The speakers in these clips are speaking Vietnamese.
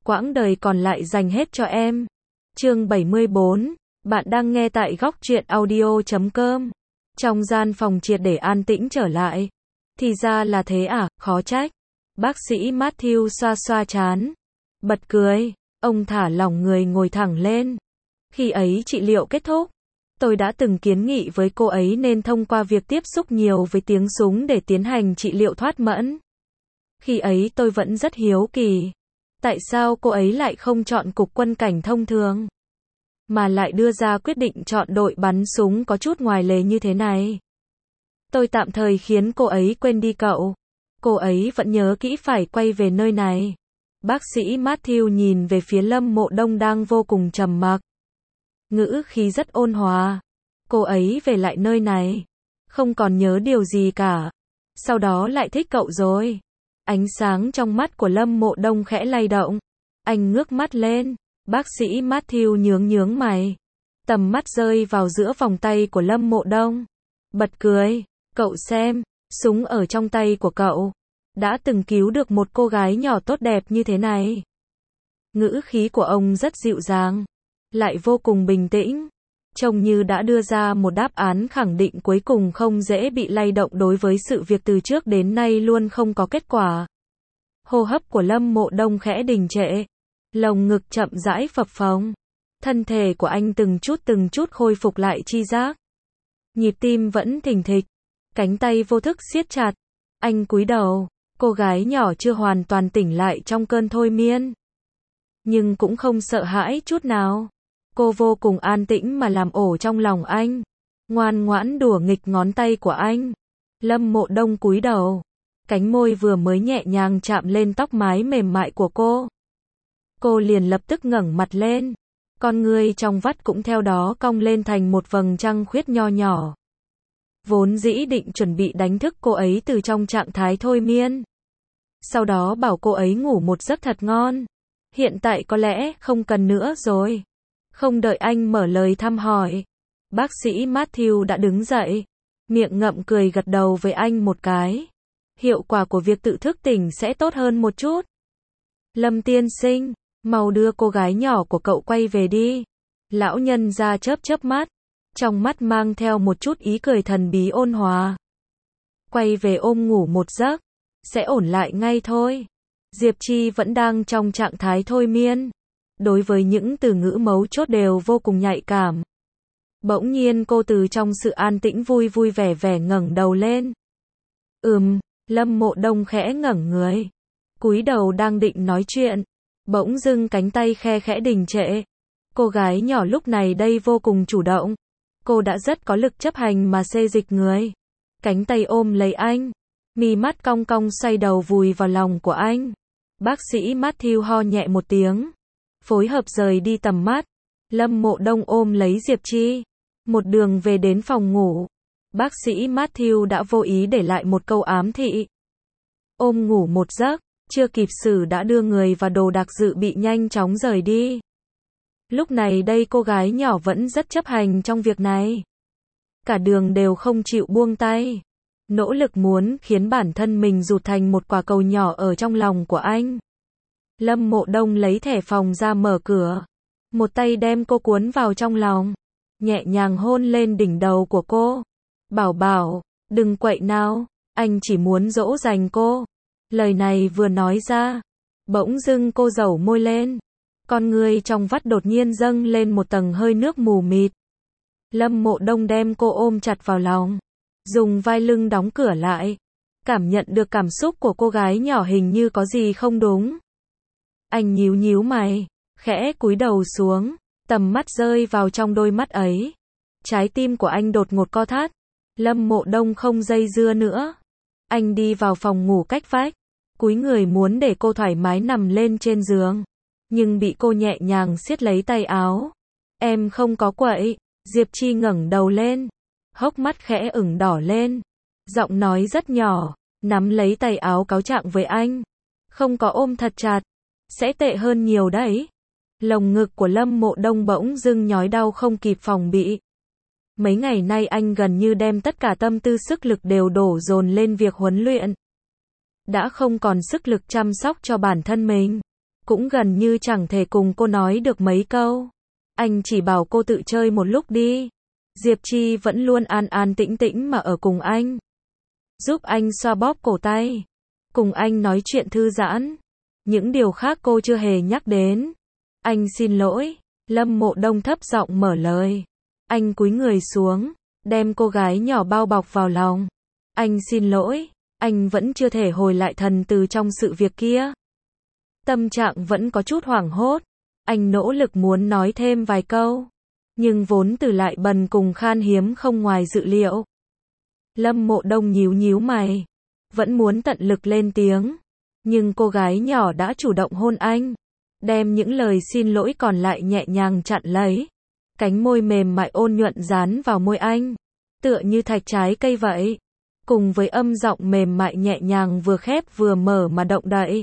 quãng đời còn lại dành hết cho em. Chương 74, bạn đang nghe tại góc truyện audio.com. Trong gian phòng triệt để an tĩnh trở lại. Thì ra là thế à, khó trách. Bác sĩ Matthew xoa xoa trán. Bật cười, ông thả lỏng người ngồi thẳng lên. Khi ấy trị liệu kết thúc, tôi đã từng kiến nghị với cô ấy nên thông qua việc tiếp xúc nhiều với tiếng súng để tiến hành trị liệu thoát mẫn. Khi ấy tôi vẫn rất hiếu kỳ. Tại sao cô ấy lại không chọn cục quân cảnh thông thường, mà lại đưa ra quyết định chọn đội bắn súng có chút ngoài lề như thế này? Tôi tạm thời khiến cô ấy quên đi cậu. Cô ấy vẫn nhớ kỹ phải quay về nơi này. Bác sĩ Matthew nhìn về phía Lâm Mộ Đông đang vô cùng trầm mặc. Ngữ khí rất ôn hòa. Cô ấy về lại nơi này, không còn nhớ điều gì cả. Sau đó lại thích cậu rồi. Ánh sáng trong mắt của Lâm Mộ Đông khẽ lay động. Anh ngước mắt lên. Bác sĩ Matthew nhướng mày. Tầm mắt rơi vào giữa vòng tay của Lâm Mộ Đông. Bật cười. Cậu xem, súng ở trong tay của cậu đã từng cứu được một cô gái nhỏ tốt đẹp như thế này. Ngữ khí của ông rất dịu dàng, lại vô cùng bình tĩnh. Trông như đã đưa ra một đáp án khẳng định cuối cùng không dễ bị lay động đối với sự việc từ trước đến nay luôn không có kết quả. Hô hấp của Lâm Mộ Đông khẽ đình trệ. Lồng ngực chậm rãi phập phồng. Thân thể của anh từng chút khôi phục lại tri giác. Nhịp tim vẫn thình thịch. Cánh tay vô thức siết chặt. Anh cúi đầu. Cô gái nhỏ chưa hoàn toàn tỉnh lại trong cơn thôi miên, nhưng cũng không sợ hãi chút nào. Cô vô cùng an tĩnh mà làm ổ trong lòng anh, ngoan ngoãn đùa nghịch ngón tay của anh. Lâm Mộ Đông cúi đầu. Cánh môi vừa mới nhẹ nhàng chạm lên tóc mái mềm mại của cô liền lập tức ngẩng mặt lên. Con ngươi trong vắt cũng theo đó cong lên thành một vầng trăng khuyết nho nhỏ. Vốn dĩ định chuẩn bị đánh thức cô ấy từ trong trạng thái thôi miên, sau đó bảo cô ấy ngủ một giấc thật ngon. Hiện tại có lẽ không cần nữa rồi. Không đợi anh mở lời thăm hỏi, bác sĩ Matthew đã đứng dậy, miệng ngậm cười gật đầu với anh một cái. Hiệu quả của việc tự thức tỉnh sẽ tốt hơn một chút. Lâm tiên sinh, mau đưa cô gái nhỏ của cậu quay về đi. Lão nhân ra chớp mắt, trong mắt mang theo một chút ý cười thần bí ôn hòa. Quay về ôm ngủ một giấc, sẽ ổn lại ngay thôi. Diệp Chi vẫn đang trong trạng thái thôi miên, đối với những từ ngữ mấu chốt đều vô cùng nhạy cảm. Bỗng nhiên cô từ trong sự an tĩnh vui vẻ ngẩng đầu lên. Lâm Mộ Đông khẽ ngẩng người, cúi đầu đang định nói chuyện, bỗng dưng cánh tay khẽ đình trệ. Cô gái nhỏ lúc này đây vô cùng chủ động. Cô đã rất có lực chấp hành mà xê dịch người. Cánh tay ôm lấy anh, mi mắt cong cong xoay đầu vùi vào lòng của anh. Bác sĩ Matthew ho nhẹ một tiếng, phối hợp rời đi tầm mắt. Lâm Mộ Đông ôm lấy Diệp Chi, một đường về đến phòng ngủ. Bác sĩ Matthew đã vô ý để lại một câu ám thị. Ôm ngủ một giấc, chưa kịp xử đã đưa người và đồ đạc dự bị nhanh chóng rời đi. Lúc này đây cô gái nhỏ vẫn rất chấp hành trong việc này. Cả đường đều không chịu buông tay. Nỗ lực muốn khiến bản thân mình rụt thành một quả cầu nhỏ ở trong lòng của anh. Lâm Mộ Đông lấy thẻ phòng ra mở cửa. Một tay đem cô cuốn vào trong lòng. Nhẹ nhàng hôn lên đỉnh đầu của cô. Bảo, đừng quậy nào, anh chỉ muốn dỗ dành cô. Lời này vừa nói ra, bỗng dưng cô dẩu môi lên. Con người trong vắt đột nhiên dâng lên một tầng hơi nước mù mịt. Lâm Mộ Đông đem cô ôm chặt vào lòng, dùng vai lưng đóng cửa lại. Cảm nhận được cảm xúc của cô gái nhỏ hình như có gì không đúng. Anh nhíu mày, khẽ cúi đầu xuống, tầm mắt rơi vào trong đôi mắt ấy. Trái tim của anh đột ngột co thắt. Lâm Mộ Đông không dây dưa nữa. Anh đi vào phòng ngủ cách vách, cúi người muốn để cô thoải mái nằm lên trên giường, nhưng bị cô nhẹ nhàng siết lấy tay áo. Em không có quậy. Diệp Chi ngẩng đầu lên, hốc mắt khẽ ửng đỏ lên, giọng nói rất nhỏ, nắm lấy tay áo cáo trạng với anh. Không có ôm thật chặt, sẽ tệ hơn nhiều đấy. Lồng ngực của Lâm Mộ Đông bỗng dưng nhói đau không kịp phòng bị. Mấy ngày nay anh gần như đem tất cả tâm tư sức lực đều đổ dồn lên việc huấn luyện. Đã không còn sức lực chăm sóc cho bản thân mình. cũng gần như chẳng thể cùng cô nói được mấy câu. Anh chỉ bảo cô tự chơi một lúc đi. Diệp Chi vẫn luôn an an tĩnh tĩnh mà ở cùng anh. Giúp anh xoa bóp cổ tay. Cùng anh nói chuyện thư giãn. Những điều khác cô chưa hề nhắc đến. Anh xin lỗi. Lâm Mộ Đông thấp giọng mở lời. Anh cúi người xuống, đem cô gái nhỏ bao bọc vào lòng. Anh xin lỗi. Anh vẫn chưa thể hồi lại thần từ trong sự việc kia. Tâm trạng vẫn có chút hoảng hốt. Anh nỗ lực muốn nói thêm vài câu. Nhưng vốn từ lại bần cùng khan hiếm không ngoài dự liệu. Lâm Mộ Đông nhíu nhíu mày. Vẫn muốn tận lực lên tiếng. Nhưng cô gái nhỏ đã chủ động hôn anh. Đem những lời xin lỗi còn lại nhẹ nhàng chặn lấy. Cánh môi mềm mại ôn nhuận dán vào môi anh. Tựa như thạch trái cây vậy. Cùng với âm giọng mềm mại nhẹ nhàng vừa khép vừa mở mà động đậy.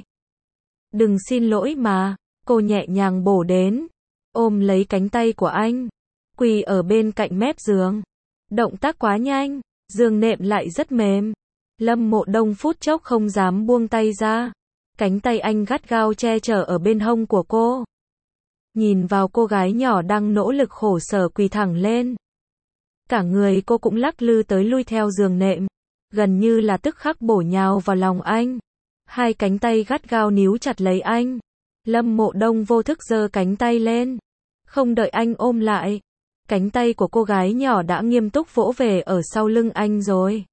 Đừng xin lỗi mà. Cô nhẹ nhàng bổ đến. Ôm lấy cánh tay của anh. Quỳ ở bên cạnh mép giường. Động tác quá nhanh. Giường nệm lại rất mềm. Lâm Mộ Đông phút chốc không dám buông tay ra. Cánh tay anh gắt gao che chở ở bên hông của cô. Nhìn vào cô gái nhỏ đang nỗ lực khổ sở quỳ thẳng lên. Cả người cô cũng lắc lư tới lui theo giường nệm. Gần như là tức khắc bổ nhào vào lòng anh. Hai cánh tay gắt gao níu chặt lấy anh. Lâm Mộ Đông vô thức giơ cánh tay lên. Không đợi anh ôm lại. Cánh tay của cô gái nhỏ đã nghiêm túc vỗ về ở sau lưng anh rồi.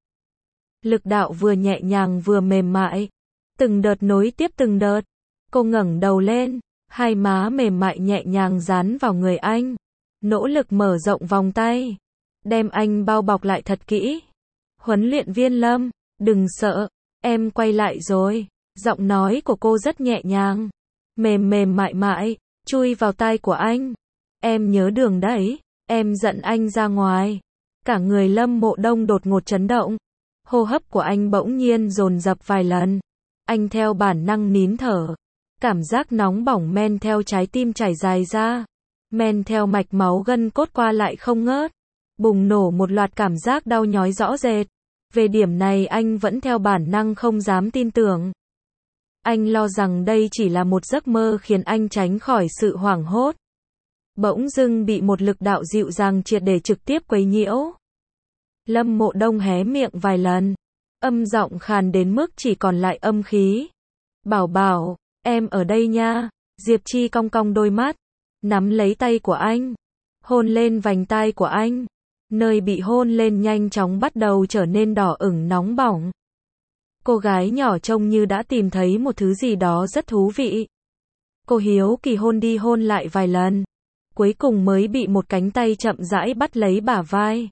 Lực đạo vừa nhẹ nhàng vừa mềm mại. Từng đợt nối tiếp từng đợt. Cô ngẩng đầu lên. Hai má mềm mại nhẹ nhàng dán vào người anh. Nỗ lực mở rộng vòng tay. Đem anh bao bọc lại thật kỹ. Huấn luyện viên Lâm, đừng sợ. Em quay lại rồi. Giọng nói của cô rất nhẹ nhàng. Mềm mềm mại mại. Chui vào tai của anh. Em nhớ đường đấy. Em dẫn anh ra ngoài. Cả người Lâm Mộ Đông đột ngột chấn động. Hô hấp của anh bỗng nhiên dồn dập vài lần. Anh theo bản năng nín thở. Cảm giác nóng bỏng men theo trái tim chảy dài ra. Men theo mạch máu gân cốt qua lại không ngớt. Bùng nổ một loạt cảm giác đau nhói rõ rệt. Về điểm này anh vẫn theo bản năng không dám tin tưởng. Anh lo rằng đây chỉ là một giấc mơ khiến anh tránh khỏi sự hoảng hốt. Bỗng dưng bị một lực đạo dịu dàng triệt để trực tiếp quấy nhiễu. Lâm Mộ Đông hé miệng vài lần. Âm giọng khàn đến mức chỉ còn lại âm khí. Bảo bảo, em ở đây nha. Diệp Chi cong cong đôi mắt. Nắm lấy tay của anh. Hôn lên vành tai của anh. Nơi bị hôn lên nhanh chóng bắt đầu trở nên đỏ ửng nóng bỏng. Cô gái nhỏ trông như đã tìm thấy một thứ gì đó rất thú vị. Cô hiếu kỳ hôn đi hôn lại vài lần. Cuối cùng mới bị một cánh tay chậm rãi bắt lấy bả vai.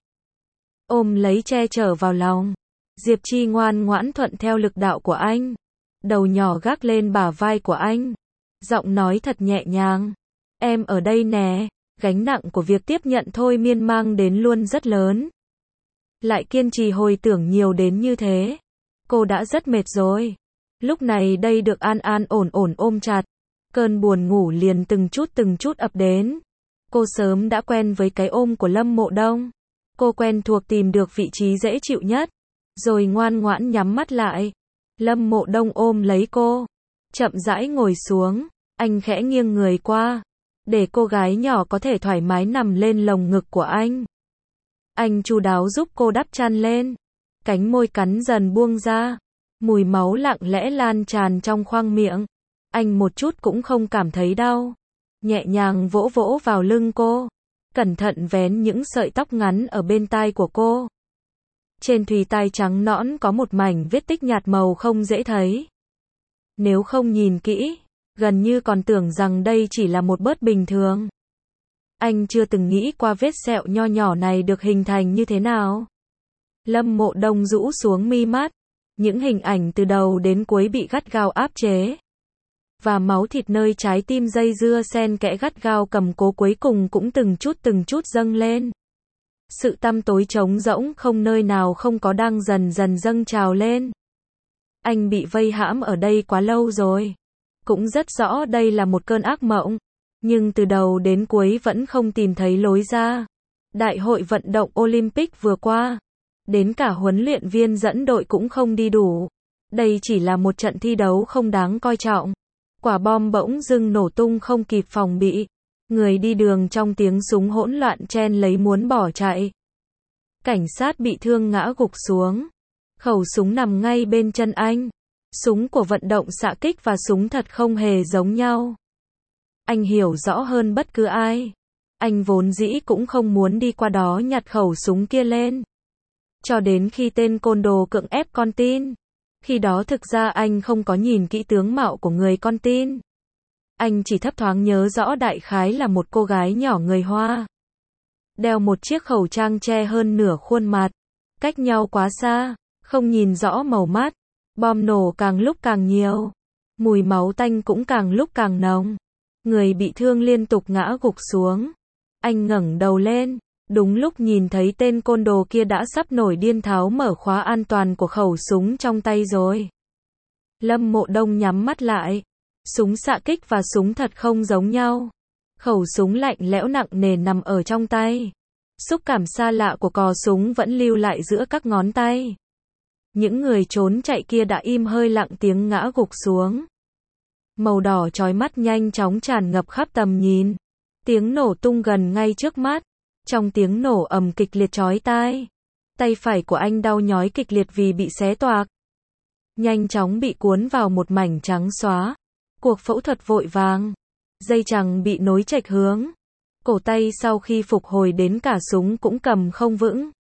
Ôm lấy che chở vào lòng. Diệp Chi ngoan ngoãn thuận theo lực đạo của anh. Đầu nhỏ gác lên bả vai của anh. Giọng nói thật nhẹ nhàng. Em ở đây nè. Gánh nặng của việc tiếp nhận thôi miên mang đến luôn rất lớn. Lại kiên trì hồi tưởng nhiều đến như thế. Cô đã rất mệt rồi. Lúc này đây được an an ổn ổn ôm chặt. Cơn buồn ngủ liền từng chút ập đến. Cô sớm đã quen với cái ôm của Lâm Mộ Đông. Cô quen thuộc tìm được vị trí dễ chịu nhất. Rồi ngoan ngoãn nhắm mắt lại. Lâm Mộ Đông ôm lấy cô. Chậm rãi ngồi xuống. Anh khẽ nghiêng người qua. Để cô gái nhỏ có thể thoải mái nằm lên lồng ngực của anh. Anh chu đáo giúp cô đắp chăn lên. Cánh môi cắn dần buông ra. Mùi máu lặng lẽ lan tràn trong khoang miệng. Anh một chút cũng không cảm thấy đau. Nhẹ nhàng vỗ vỗ vào lưng cô. Cẩn thận vén những sợi tóc ngắn ở bên tai của cô. Trên thùy tai trắng nõn có một mảnh vết tích nhạt màu không dễ thấy. Nếu không nhìn kỹ, gần như còn tưởng rằng đây chỉ là một bớt bình thường. Anh chưa từng nghĩ qua vết sẹo nho nhỏ này được hình thành như thế nào. Lâm Mộ Đông rũ xuống mi mắt. Những hình ảnh từ đầu đến cuối bị gắt gao áp chế. Và máu thịt nơi trái tim dây dưa xen kẽ gắt gao cầm cố cuối cùng cũng từng chút dâng lên. Sự tăm tối trống rỗng không nơi nào không có đang dần dần dâng trào lên. Anh bị vây hãm ở đây quá lâu rồi. Cũng rất rõ đây là một cơn ác mộng. Nhưng từ đầu đến cuối vẫn không tìm thấy lối ra. Đại hội vận động Olympic vừa qua. Đến cả huấn luyện viên dẫn đội cũng không đi đủ. Đây chỉ là một trận thi đấu không đáng coi trọng. Quả bom bỗng dưng nổ tung không kịp phòng bị. Người đi đường trong tiếng súng hỗn loạn chen lấy muốn bỏ chạy. Cảnh sát bị thương ngã gục xuống. Khẩu súng nằm ngay bên chân anh. Súng của vận động xạ kích và súng thật không hề giống nhau. Anh hiểu rõ hơn bất cứ ai. Anh vốn dĩ cũng không muốn đi qua đó nhặt khẩu súng kia lên. Cho đến khi tên côn đồ cưỡng ép con tin. Khi đó thực ra anh không có nhìn kỹ tướng mạo của người con tin. Anh chỉ thấp thoáng nhớ rõ đại khái là một cô gái nhỏ người Hoa. Đeo một chiếc khẩu trang che hơn nửa khuôn mặt. Cách nhau quá xa, không nhìn rõ màu mắt. Bom nổ càng lúc càng nhiều. Mùi máu tanh cũng càng lúc càng nồng. Người bị thương liên tục ngã gục xuống. Anh ngẩng đầu lên. Đúng lúc nhìn thấy tên côn đồ kia đã sắp nổi điên tháo mở khóa an toàn của khẩu súng trong tay rồi. Lâm Mộ Đông nhắm mắt lại. Súng xạ kích và súng thật không giống nhau. Khẩu súng lạnh lẽo nặng nề nằm ở trong tay. Xúc cảm xa lạ của cò súng vẫn lưu lại giữa các ngón tay. Những người trốn chạy kia đã im hơi lặng tiếng ngã gục xuống. Màu đỏ chói mắt nhanh chóng tràn ngập khắp tầm nhìn. Tiếng nổ tung gần ngay trước mắt. Trong tiếng nổ ầm kịch liệt chói tai. Tay phải của anh đau nhói kịch liệt vì bị xé toạc. Nhanh chóng bị cuốn vào một mảnh trắng xóa. Cuộc phẫu thuật vội vàng. Dây chằng bị nối chệch hướng. Cổ tay sau khi phục hồi đến cả súng cũng cầm không vững.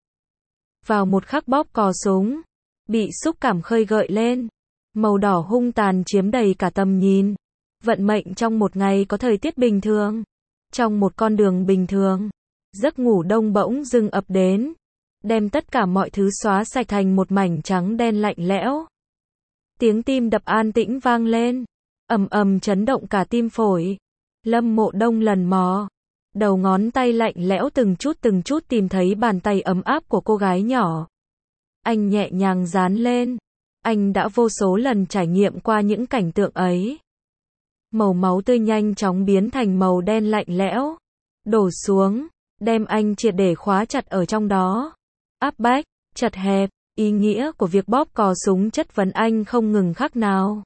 Vào một khắc bóp cò súng. Bị xúc cảm khơi gợi lên. Màu đỏ hung tàn chiếm đầy cả tầm nhìn. Vận mệnh trong một ngày có thời tiết bình thường. Trong một con đường bình thường. Giấc ngủ đông bỗng dưng ập đến. Đem tất cả mọi thứ xóa sạch thành một mảnh trắng đen lạnh lẽo. Tiếng tim đập an tĩnh vang lên. Ầm ầm chấn động cả tim phổi. Lâm Mộ Đông lần mò. Đầu ngón tay lạnh lẽo từng chút tìm thấy bàn tay ấm áp của cô gái nhỏ. Anh nhẹ nhàng dán lên. Anh đã vô số lần trải nghiệm qua những cảnh tượng ấy. Màu máu tươi nhanh chóng biến thành màu đen lạnh lẽo. Đổ xuống. Đem anh triệt để khóa chặt ở trong đó. Áp bách, chật hẹp. Ý nghĩa của việc bóp cò súng chất vấn anh không ngừng khác nào.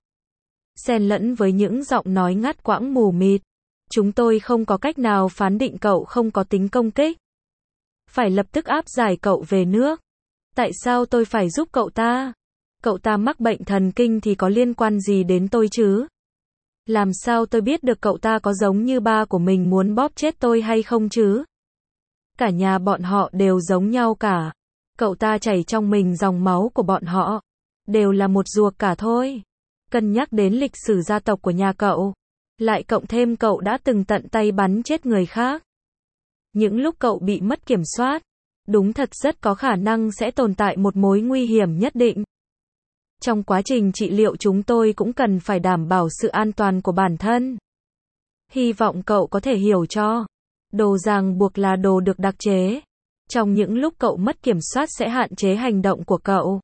Xen lẫn với những giọng nói ngắt quãng mù mịt. Chúng tôi không có cách nào phán định cậu không có tính công kích. Phải lập tức áp giải cậu về nước. Tại sao tôi phải giúp cậu ta? Cậu ta mắc bệnh thần kinh thì có liên quan gì đến tôi chứ? Làm sao tôi biết được cậu ta có giống như ba của mình muốn bóp chết tôi hay không chứ? Cả nhà bọn họ đều giống nhau cả. Cậu ta chảy trong mình dòng máu của bọn họ. Đều là một ruột cả thôi. Cân nhắc đến lịch sử gia tộc của nhà cậu. Lại cộng thêm cậu đã từng tận tay bắn chết người khác. Những lúc cậu bị mất kiểm soát. Đúng thật rất có khả năng sẽ tồn tại một mối nguy hiểm nhất định. Trong quá trình trị liệu chúng tôi cũng cần phải đảm bảo sự an toàn của bản thân. Hy vọng cậu có thể hiểu cho. Đồ ràng buộc là đồ được đặc chế. Trong những lúc cậu mất kiểm soát sẽ hạn chế hành động của cậu.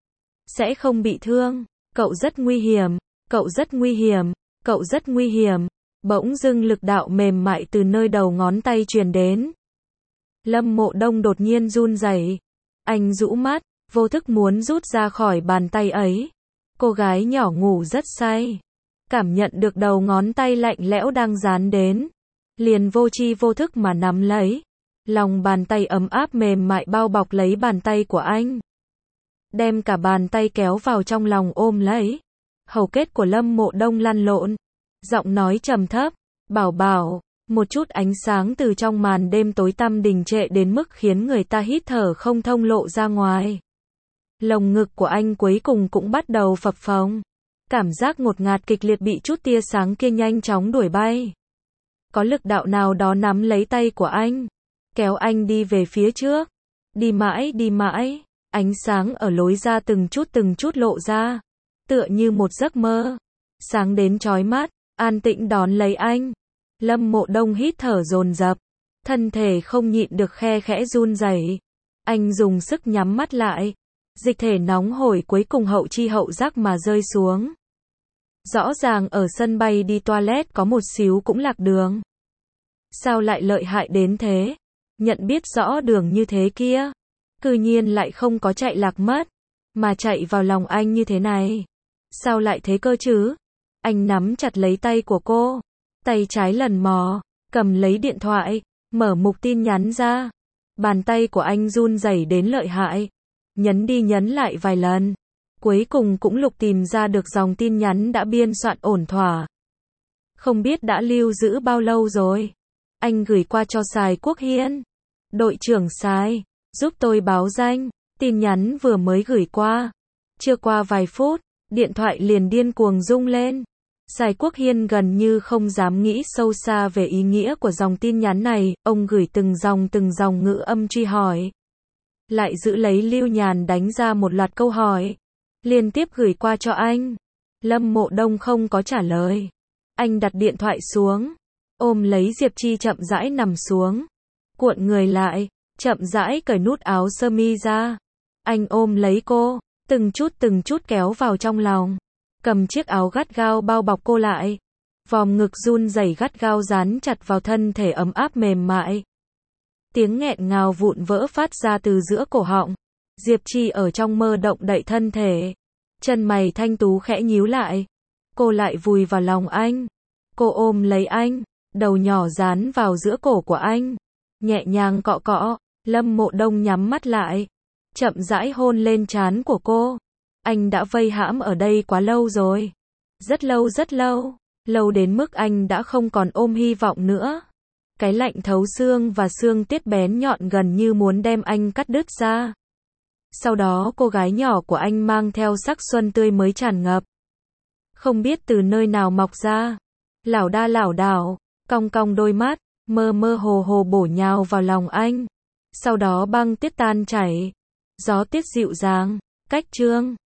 Sẽ không bị thương. Cậu rất nguy hiểm. Cậu rất nguy hiểm. Cậu rất nguy hiểm. Bỗng dưng lực đạo mềm mại từ nơi đầu ngón tay truyền đến. Lâm Mộ Đông đột nhiên run rẩy. Anh rũ mắt, vô thức muốn rút ra khỏi bàn tay ấy. Cô gái nhỏ ngủ rất say. Cảm nhận được đầu ngón tay lạnh lẽo đang dán đến. Liền vô tri vô thức mà nắm lấy. Lòng bàn tay ấm áp mềm mại bao bọc lấy bàn tay của anh. Đem cả bàn tay kéo vào trong lòng ôm lấy. Hầu kết của Lâm Mộ Đông lăn lộn. Giọng nói trầm thấp. Bảo bảo. Một chút ánh sáng từ trong màn đêm tối tăm đình trệ đến mức khiến người ta hít thở không thông lộ ra ngoài. Lồng ngực của anh cuối cùng cũng bắt đầu phập phồng. Cảm giác ngột ngạt kịch liệt bị chút tia sáng kia nhanh chóng đuổi bay. Có lực đạo nào đó nắm lấy tay của anh. Kéo anh đi về phía trước. Đi mãi, ánh sáng ở lối ra từng chút lộ ra. Tựa như một giấc mơ. Sáng đến chói mắt, an tĩnh đón lấy anh. Lâm Mộ Đông hít thở dồn dập. Thân thể không nhịn được khe khẽ run rẩy. Anh dùng sức nhắm mắt lại. Dịch thể nóng hổi cuối cùng hậu chi hậu giác mà rơi xuống. Rõ ràng ở sân bay đi toilet có một xíu cũng lạc đường. Sao lại lợi hại đến thế? Nhận biết rõ đường như thế kia. Cư nhiên lại không có chạy lạc mất. Mà chạy vào lòng anh như thế này. Sao lại thế cơ chứ? Anh nắm chặt lấy tay của cô. Tay trái lần mò, cầm lấy điện thoại, mở mục tin nhắn ra. Bàn tay của anh run rẩy đến lợi hại. Nhấn đi nhấn lại vài lần. Cuối cùng cũng lục tìm ra được dòng tin nhắn đã biên soạn ổn thỏa. Không biết đã lưu giữ bao lâu rồi. Anh gửi qua cho Sài Quốc Hiên. Đội trưởng Sài, giúp tôi báo danh. Tin nhắn vừa mới gửi qua. Chưa qua vài phút, điện thoại liền điên cuồng rung lên. Sài Quốc Hiên gần như không dám nghĩ sâu xa về ý nghĩa của dòng tin nhắn này, ông gửi từng dòng ngữ âm truy hỏi. Lại giữ lấy Lưu Nhàn đánh ra một loạt câu hỏi. Liên tiếp gửi qua cho anh. Lâm Mộ Đông không có trả lời. Anh đặt điện thoại xuống. Ôm lấy Diệp Chi chậm rãi nằm xuống. Cuộn người lại, chậm rãi cởi nút áo sơ mi ra. Anh ôm lấy cô, từng chút kéo vào trong lòng. Cầm chiếc áo gắt gao bao bọc cô lại. Vòm ngực run rẩy gắt gao dán chặt vào thân thể ấm áp mềm mại. Tiếng nghẹn ngào vụn vỡ phát ra từ giữa cổ họng. Diệp Chi ở trong mơ động đậy thân thể. Chân mày thanh tú khẽ nhíu lại. Cô lại vùi vào lòng anh. Cô ôm lấy anh, đầu nhỏ dán vào giữa cổ của anh. Nhẹ nhàng cọ cọ, Lâm Mộ Đông nhắm mắt lại. Chậm rãi hôn lên trán của cô. Anh đã vây hãm ở đây quá lâu rồi. Rất lâu. Lâu đến mức anh đã không còn ôm hy vọng nữa. Cái lạnh thấu xương và xương tiết bén nhọn gần như muốn đem anh cắt đứt ra. Sau đó cô gái nhỏ của anh mang theo sắc xuân tươi mới tràn ngập. Không biết từ nơi nào mọc ra. Lảo đảo, cong cong đôi mắt, mơ hồ bổ nhào vào lòng anh. Sau đó băng tiết tan chảy. Gió tiết dịu dàng, cách chương.